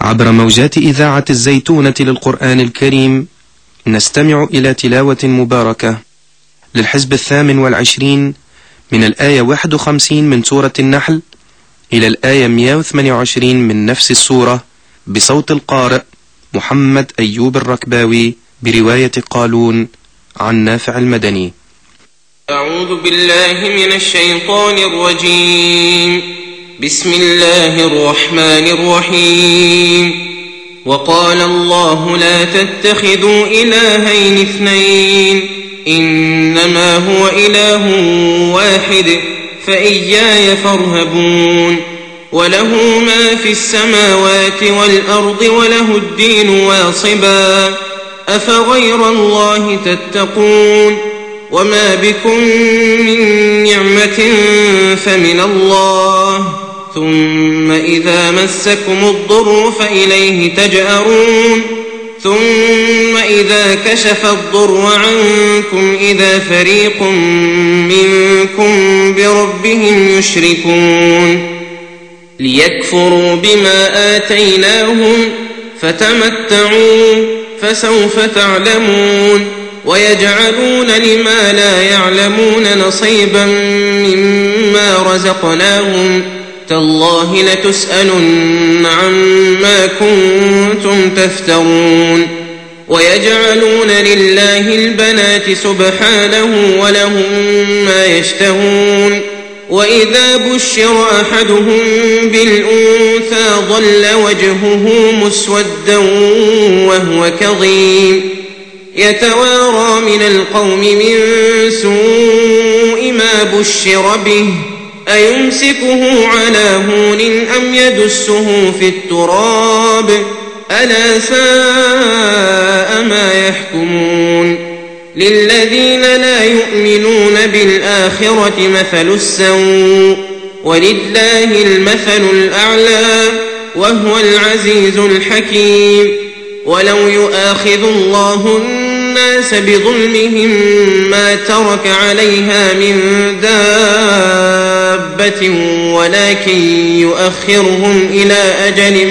عبر موجات إذاعة الزيتونة للقرآن الكريم نستمع إلى تلاوة مباركة للحزب 28 من الآية 51 من سورة النحل إلى الآية 128 من نفس السورة بصوت القارئ محمد أيوب الركباوي برواية قالون عن نافع المدني. أعوذ بالله من الشيطان الرجيم. بسم الله الرحمن الرحيم. وقال الله لا تتخذوا إلهين اثنين إنما هو إله واحد فإياي فارهبون. وله ما في السماوات والأرض وله الدين واصبا أفغير الله تتقون. وما بكم من نعمة فمن الله ثم إذا مسكم الضر فإليه تجأرون. ثم إذا كشف الضر عنكم إذا فريق منكم بربهم يشركون. ليكفروا بما آتيناهم فتمتعوا فسوف تعلمون. ويجعلون لما لا يعلمون نصيبا مما رزقناهم تالله لتسألن عما كنتم تفترون. ويجعلون لله البنات سبحانه ولهم ما يشتهون. وإذا بشر أحدهم بالأنثى ظل وجهه مسودا وهو كظيم يتوارى من القوم من سوء ما بشر به أيمسكه على هون أم يدسه في التراب ألا ساء ما يحكمون. للذين لا يؤمنون بالآخرة مثل السوء ولله المثل الأعلى وهو العزيز الحكيم. ولو يؤاخذ الله الناس بظلمهم ما ترك عليها من دابة ولكن يؤخرهم إلى أجل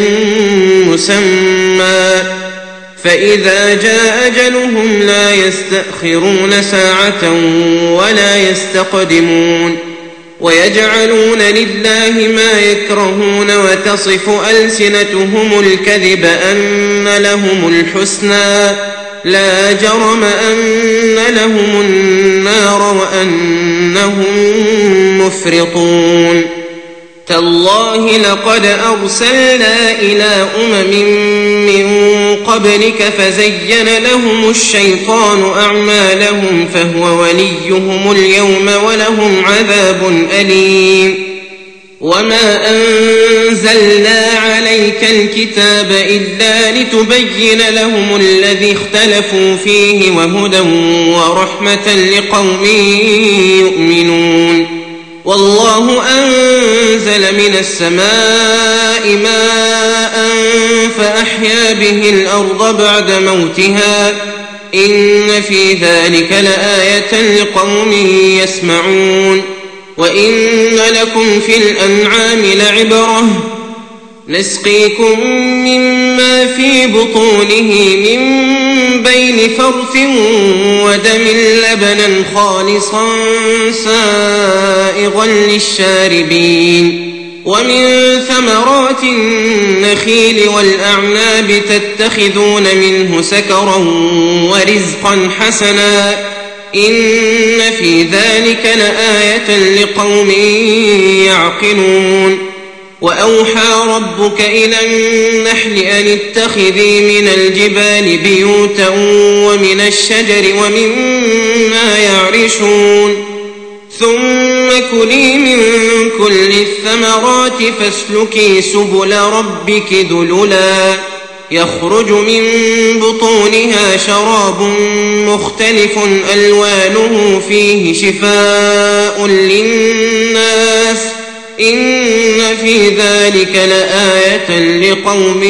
مسمى فإذا جاء أجلهم لا يستأخرون ساعة ولا يستقدمون. ويجعلون لله ما يكرهون وتصف ألسنتهم الكذب أن لهم الحسنى لا جرم أن لهم النار وأنهم مفرطون. تالله لقد أرسلنا إلى من قبلك فزين لهم الشيطان أعمالهم فهو وليهم اليوم ولهم عذاب أليم. وما أنزلنا عليك الكتاب إلا لتبين لهم الذي اختلفوا فيه وهدى ورحمة لقوم يؤمنون. والله أنزل من السماء ماء فأحيا به الأرض بعد موتها إن في ذلك لآية لقوم يسمعون. وإن لكم في الأنعام لعبرة نسقيكم مما في بطونه من بين فرث ودم لبنا خالصا سائغا للشاربين. ومن ثمرات النخيل والأعناب تتخذون منه سكرا ورزقا حسنا إن في ذلك لآية لقوم يعقلون. وأوحى ربك إلى النحل أن اتخذي من الجبال بيوتا ومن الشجر ومما يعرشون. ثم كلي من كل الثمرات فاسلكي سبل ربك ذللا يخرج من بطونها شراب مختلف ألوانه فيه شفاء للناس إن في ذلك لآية لقوم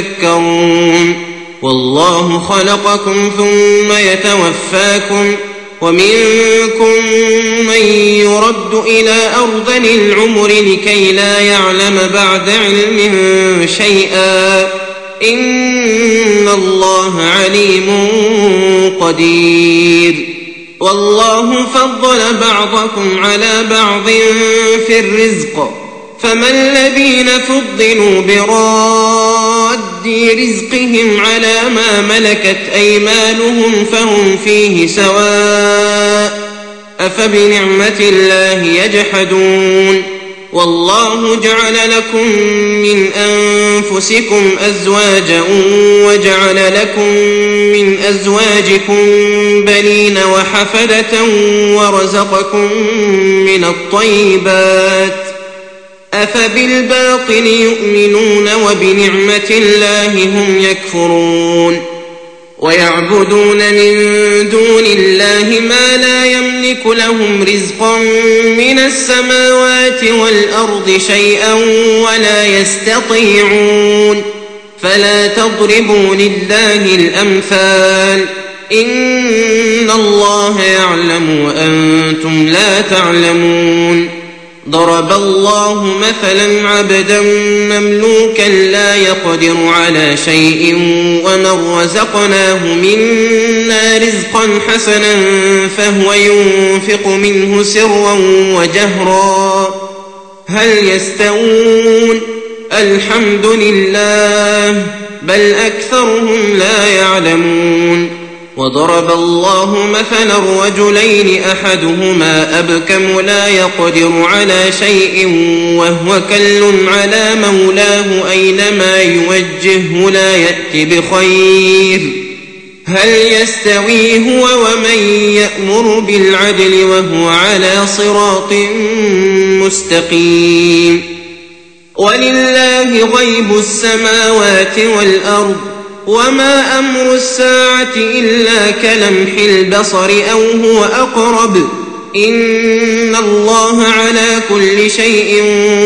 يتفكرون. والله خلقكم ثم يتوفاكم ومنكم من يرد إلى أرذل العمر لكي لا يعلم بعد علم شيئا إن الله عليم قدير والله فضل بعضكم على بعض في الرزق فما الذين فضلوا براد رزقهم على ما ملكت أيمانهم فهم فيه سواء أفبنعمة الله يجحدون والله جعل لكم من أنفسكم أزواجا وجعل لكم من أزواجكم بنين وحفدة ورزقكم من الطيبات أفبالباطل يؤمنون وبنعمة الله هم يكفرون ويعبدون من دون الله ما لا يملك لهم رزقا من السماوات والأرض شيئا ولا يستطيعون فلا تضربوا لله الأمثال إن الله يعلم وأنتم لا تعلمون ضرب الله مثلا عبدا مملوكا لا يقدر على شيء ومن رزقناه منا رزقا حسنا فهو ينفق منه سرا وجهرا هل يستوون الحمد لله بل أكثرهم لا يعلمون وضرب الله مثلا رجلين أحدهما أبكم لا يقدر على شيء وهو كل على مولاه أينما يوجهه لا يأتي بخير هل يستوي هو ومن يأمر بالعدل وهو على صراط مستقيم ولله غيب السماوات والأرض وما أمر الساعة إلا كلمح البصر أو هو أقرب إن الله على كل شيء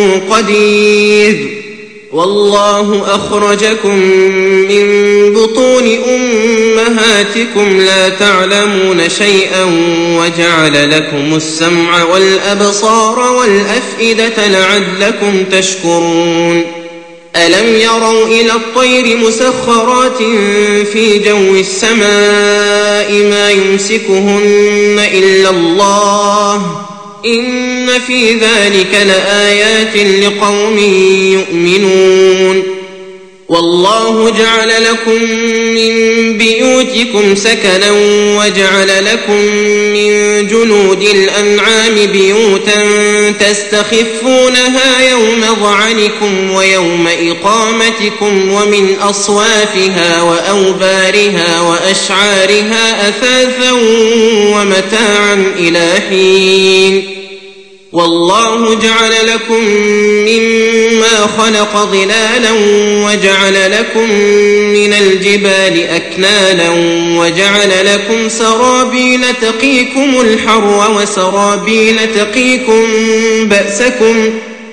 قدير والله أخرجكم من بطون أمهاتكم لا تعلمون شيئا وجعل لكم السمع والأبصار والأفئدة لعلكم تشكرون ألم يروا إلى الطير مسخرات في جو السماء ما يمسكهن إلا الله إن في ذلك لآيات لقوم يؤمنون والله جعل لكم من بيوتكم سكنا وجعل لكم من جلود الأنعام بيوتا تستخفونها يوم ظعنكم ويوم إقامتكم ومن أصوافها وأوبارها وأشعارها أثاثا ومتاعا إلى حين والله جعل لكم مما خلق ظلالا وجعل لكم من الجبال أكنانا وجعل لكم سرابيل تقيكم الحر وسرابيل تقيكم بأسكم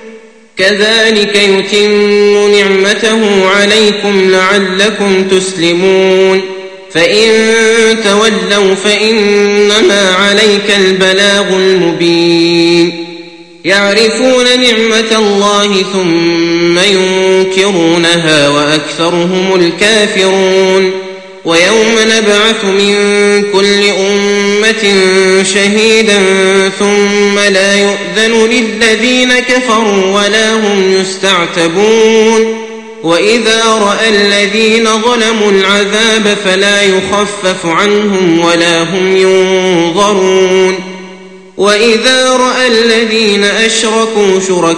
كذلك يتم نعمته عليكم لعلكم تسلمون فإن تولوا فإنما عليك البلاغ المبين يعرفون نعمة الله ثم ينكرونها وأكثرهم الكافرون ويوم نبعث من كل أمة شهيدا ثم لا يؤذن للذين كفروا ولا هم يستعتبون وإذا رأى الذين ظلموا العذاب فلا يخفف عنهم ولا هم ينظرون وإذا رأى الذين أشركوا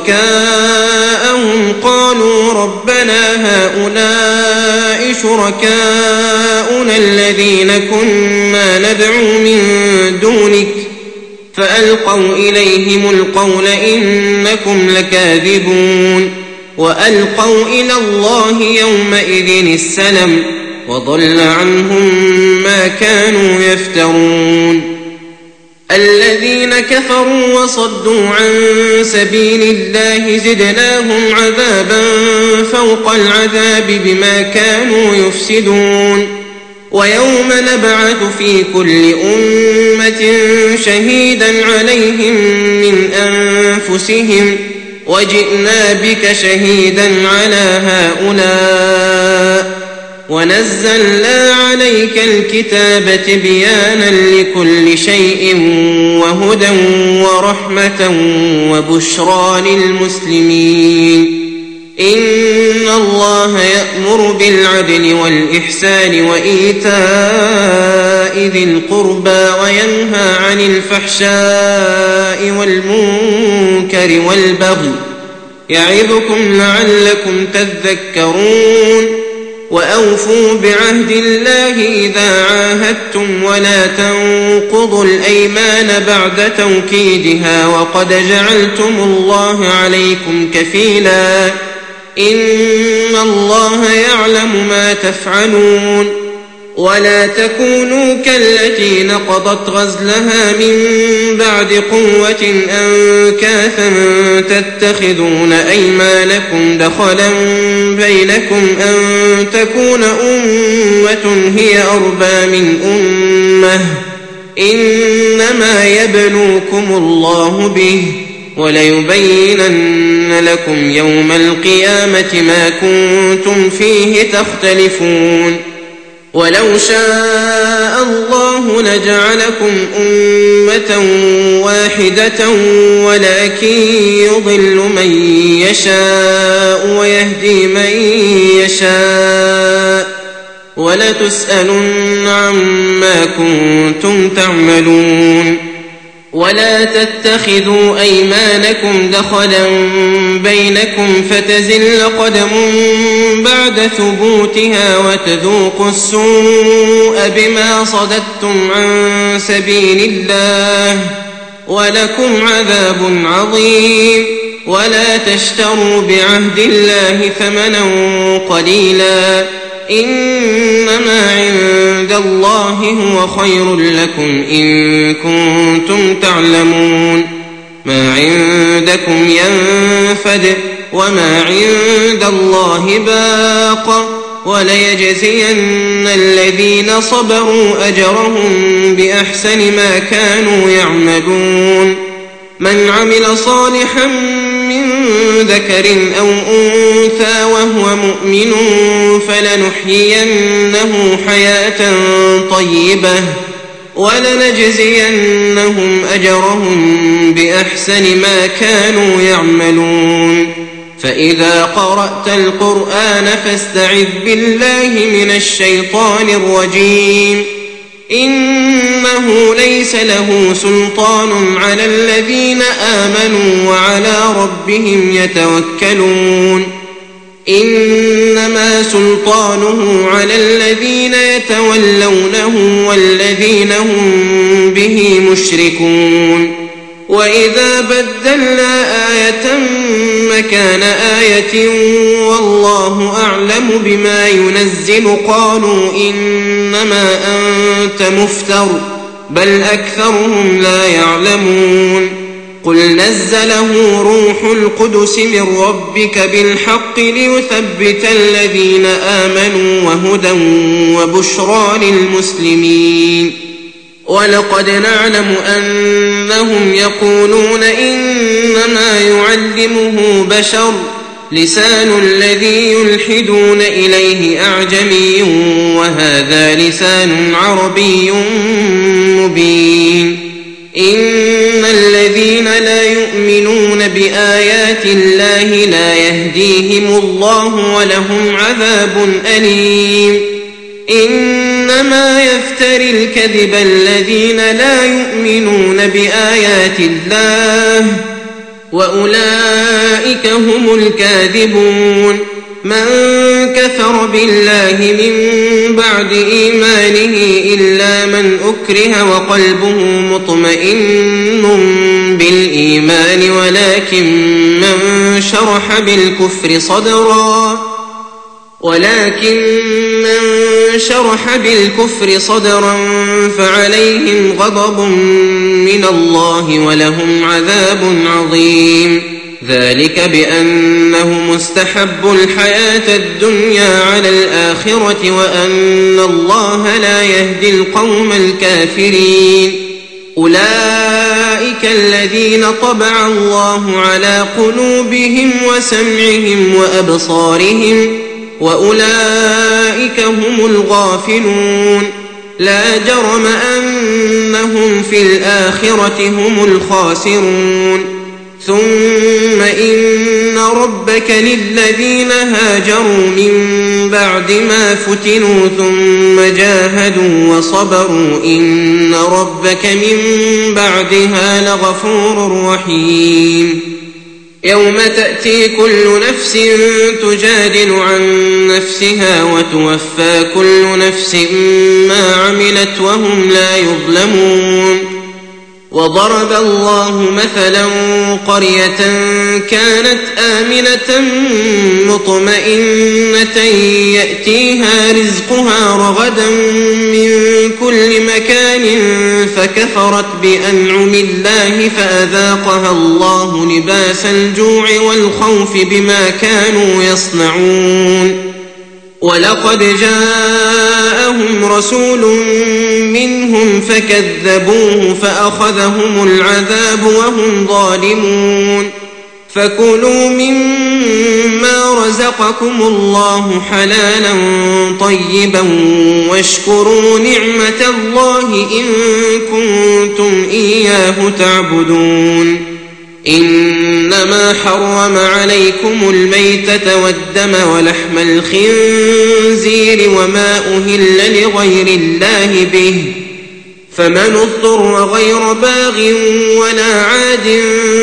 شركاءهم قالوا ربنا هؤلاء شركاؤنا الذين كنا ندعو من دونك فألقوا إليهم القول إنكم لكاذبون وألقوا إلى الله يومئذ السلم وضل عنهم ما كانوا يفترون الذين كفروا وصدوا عن سبيل الله زدناهم عذابا فوق العذاب بما كانوا يفسدون ويوم نبعث في كل أمة شهيدا عليهم من أنفسهم وجئنا بك شهيدا على هؤلاء ونزلنا عليك الكتاب تبيانا لكل شيء وهدى ورحمة وبشرى للمسلمين. إن الله يأمر بالعدل والإحسان وإيتاء ذي القربى وينهى عن الفحشاء والمنكر والبغي يعظكم لعلكم تذكرون. وأوفوا بعهد الله إذا عاهدتم ولا تنقضوا الأيمان بعد توكيدها وقد جعلتم الله عليكم كفيلا إن الله يعلم ما تفعلون. ولا تكونوا كالتي نقضت غزلها من بعد قوة أنكاثا تتخذون أيمانكم دخلا بينكم أن تكون أمة هي أربى من أمة إنما يبلوكم الله به وليبينن لكم يوم القيامة ما كنتم فيه تختلفون. ولو شاء الله لجعلكم أمة واحدة ولكن يضل من يشاء ويهدي من يشاء ولتسألن عما كنتم تعملون. ولا تتخذوا أيمانكم دخلا بينكم فتزل قدم بعد ثبوتها وتذوقوا السوء بما صددتم عن سبيل الله ولكم عذاب عظيم. ولا تشتروا بعهد الله ثمنا قليلا إنما عند الله هو خير لكم إن كنتم تعلمون. ما عندكم ينفد وما عند الله باق وليجزين الذين صبروا أجرهم بأحسن ما كانوا يعملون. من عمل صالحا من ذكر أو أنثى وهو مؤمن فلنحيينه حياة طيبة ولنجزينهم أجرهم بأحسن ما كانوا يعملون. فإذا قرأت القرآن فاستعذ بالله من الشيطان الرجيم. إنه ليس له سلطان على الذين آمنوا وعلى ربهم يتوكلون. إنما سلطانه على الذين يتولونه والذين هم به مشركون. وإذا بدلنا آية مكان آية والله أعلم بما ينزل قالوا إنما أنت مفتر بل أكثرهم لا يعلمون. قل نزله روح القدس من ربك بالحق ليثبت الذين آمنوا وهدى وبشرى للمسلمين. ولقد نعلم أنهم يقولون إنما يعلمه بشر لسان الذي يلحدون إليه أعجمي وهذا لسان عربي مبين. إن الذين لا يؤمنون بآيات الله لا يهديهم الله ولهم عذاب أليم. إنما يفتري الكذب الذين لا يؤمنون بآيات الله وأولئك هم الكاذبون. من كفر بالله من بعد إيمانه إلا من أكره وقلبه مطمئن بالإيمان ولكن من شرح بالكفر صدرا فعليهم غضب من الله ولهم عذاب عظيم. ذلك بأنهم استحبوا الحياة الدنيا على الآخرة وأن الله لا يهدي القوم الكافرين. أولئك الذين طبع الله على قلوبهم وسمعهم وأبصارهم وأولئك هم الغافلون. لا جرم أنهم في الآخرة هم الخاسرون. ثم إن ربك للذين هاجروا من بعد ما فتنوا ثم جاهدوا وصبروا إن ربك من بعدها لغفور رحيم. يوم تأتي كل نفس تجادل عن نفسها وتوفى كل نفس ما عملت وهم لا يظلمون. وضرب الله مثلا قرية كانت آمنة مطمئنة يأتيها رزقها رغدا من كل مكان فكفرت بأنعم الله فأذاقها الله لباس الجوع والخوف بما كانوا يصنعون. ولقد جاءهم رسول منهم فكذبوه فأخذهم العذاب وهم ظالمون. فكلوا مما رزقكم الله حلالا طيبا واشكروا نعمة الله إن كنتم إياه تعبدون. إنما حرم عليكم الميتة والدم ولحم الخنزير وما أهل لغير الله به فمن اضطر غير باغ ولا عاد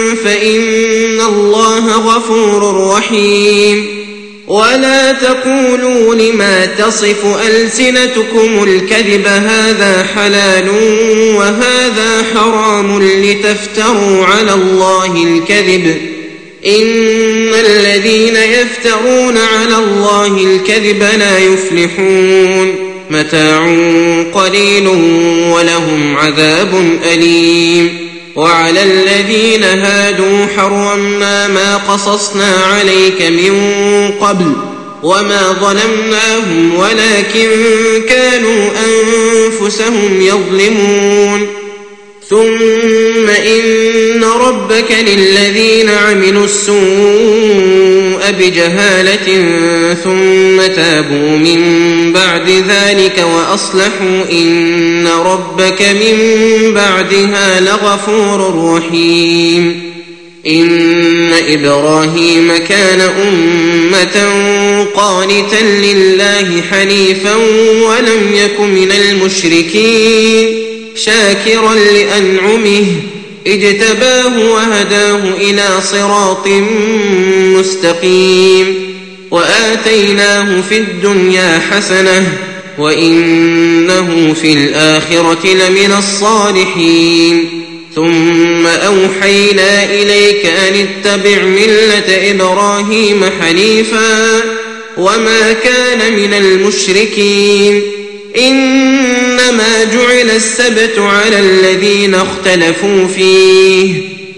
فإن الله غفور رحيم. ولا تقولوا لما تصف ألسنتكم الكذب هذا حلال وهذا حرام لتفتروا على الله الكذب إن الذين يفترون على الله الكذب لا يفلحون. متاع قليل ولهم عذاب أليم. وعلى الذين هادوا حرمنا ما قصصنا عليك من قبل وما ظلمناهم ولكن كانوا أنفسهم يظلمون. ثم إن ربك للذين عملوا السوء بجهالة ثم تابوا من بعد ذلك وأصلحوا إن ربك من بعدها لغفور رحيم. إن إبراهيم كان أمة قانتا لله حنيفا ولم يك من المشركين شاكرا لأنعمه اجتباه وهداه إلى صراط مستقيم. وآتيناه في الدنيا حسنة وإنه في الآخرة لمن الصالحين. ثم أوحينا إليك أن اتبع ملة إبراهيم حنيفا وما كان من المشركين. إنما جعل السبت على الذين اختلفوا فيه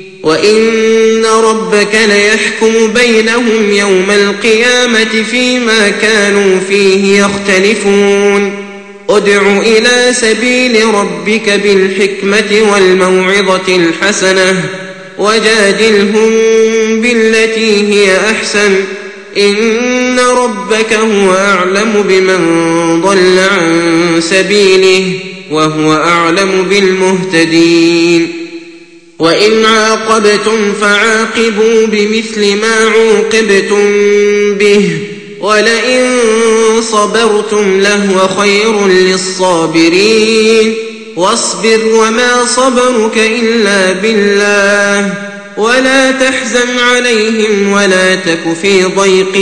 وإن ربك ليحكم بينهم يوم القيامة فيما كانوا فيه يختلفون. ادع إلى سبيل ربك بالحكمة والموعظة الحسنة وجادلهم بالتي هي أحسن إن ربك هو أعلم بمن ضل عن سبيله وهو أعلم بالمهتدين. وإن عاقبتم فعاقبوا بمثل ما عوقبتم به ولئن صبرتم لهو خير للصابرين. واصبر وما صبرك إلا بالله ولا تحزن عليهم ولا تك في ضيق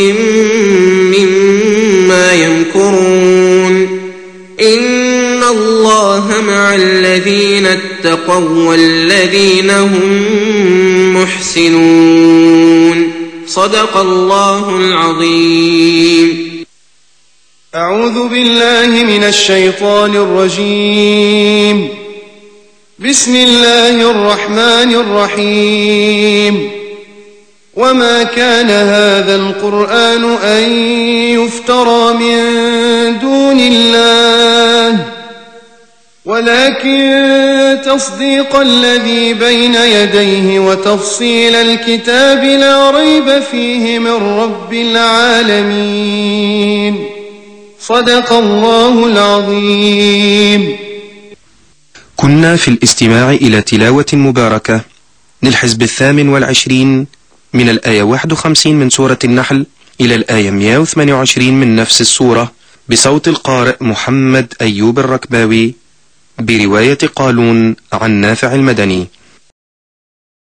مما يمكرون. إن الله مع الذين اتقوا والذين هم محسنون. صدق الله العظيم. أعوذ بالله من الشيطان الرجيم. بسم الله الرحمن الرحيم. وما كان هذا القرآن أن يفترى من دون الله ولكن تصديق الذي بين يديه وتفصيل الكتاب لا ريب فيه من رب العالمين. صدق الله العظيم. كنا في الاستماع إلى تلاوة مباركة للحزب 28 من الآية 51 من سورة النحل إلى الآية 128 من نفس السورة بصوت القارئ محمد أيوب الركباوي برواية قالون عن نافع المدني.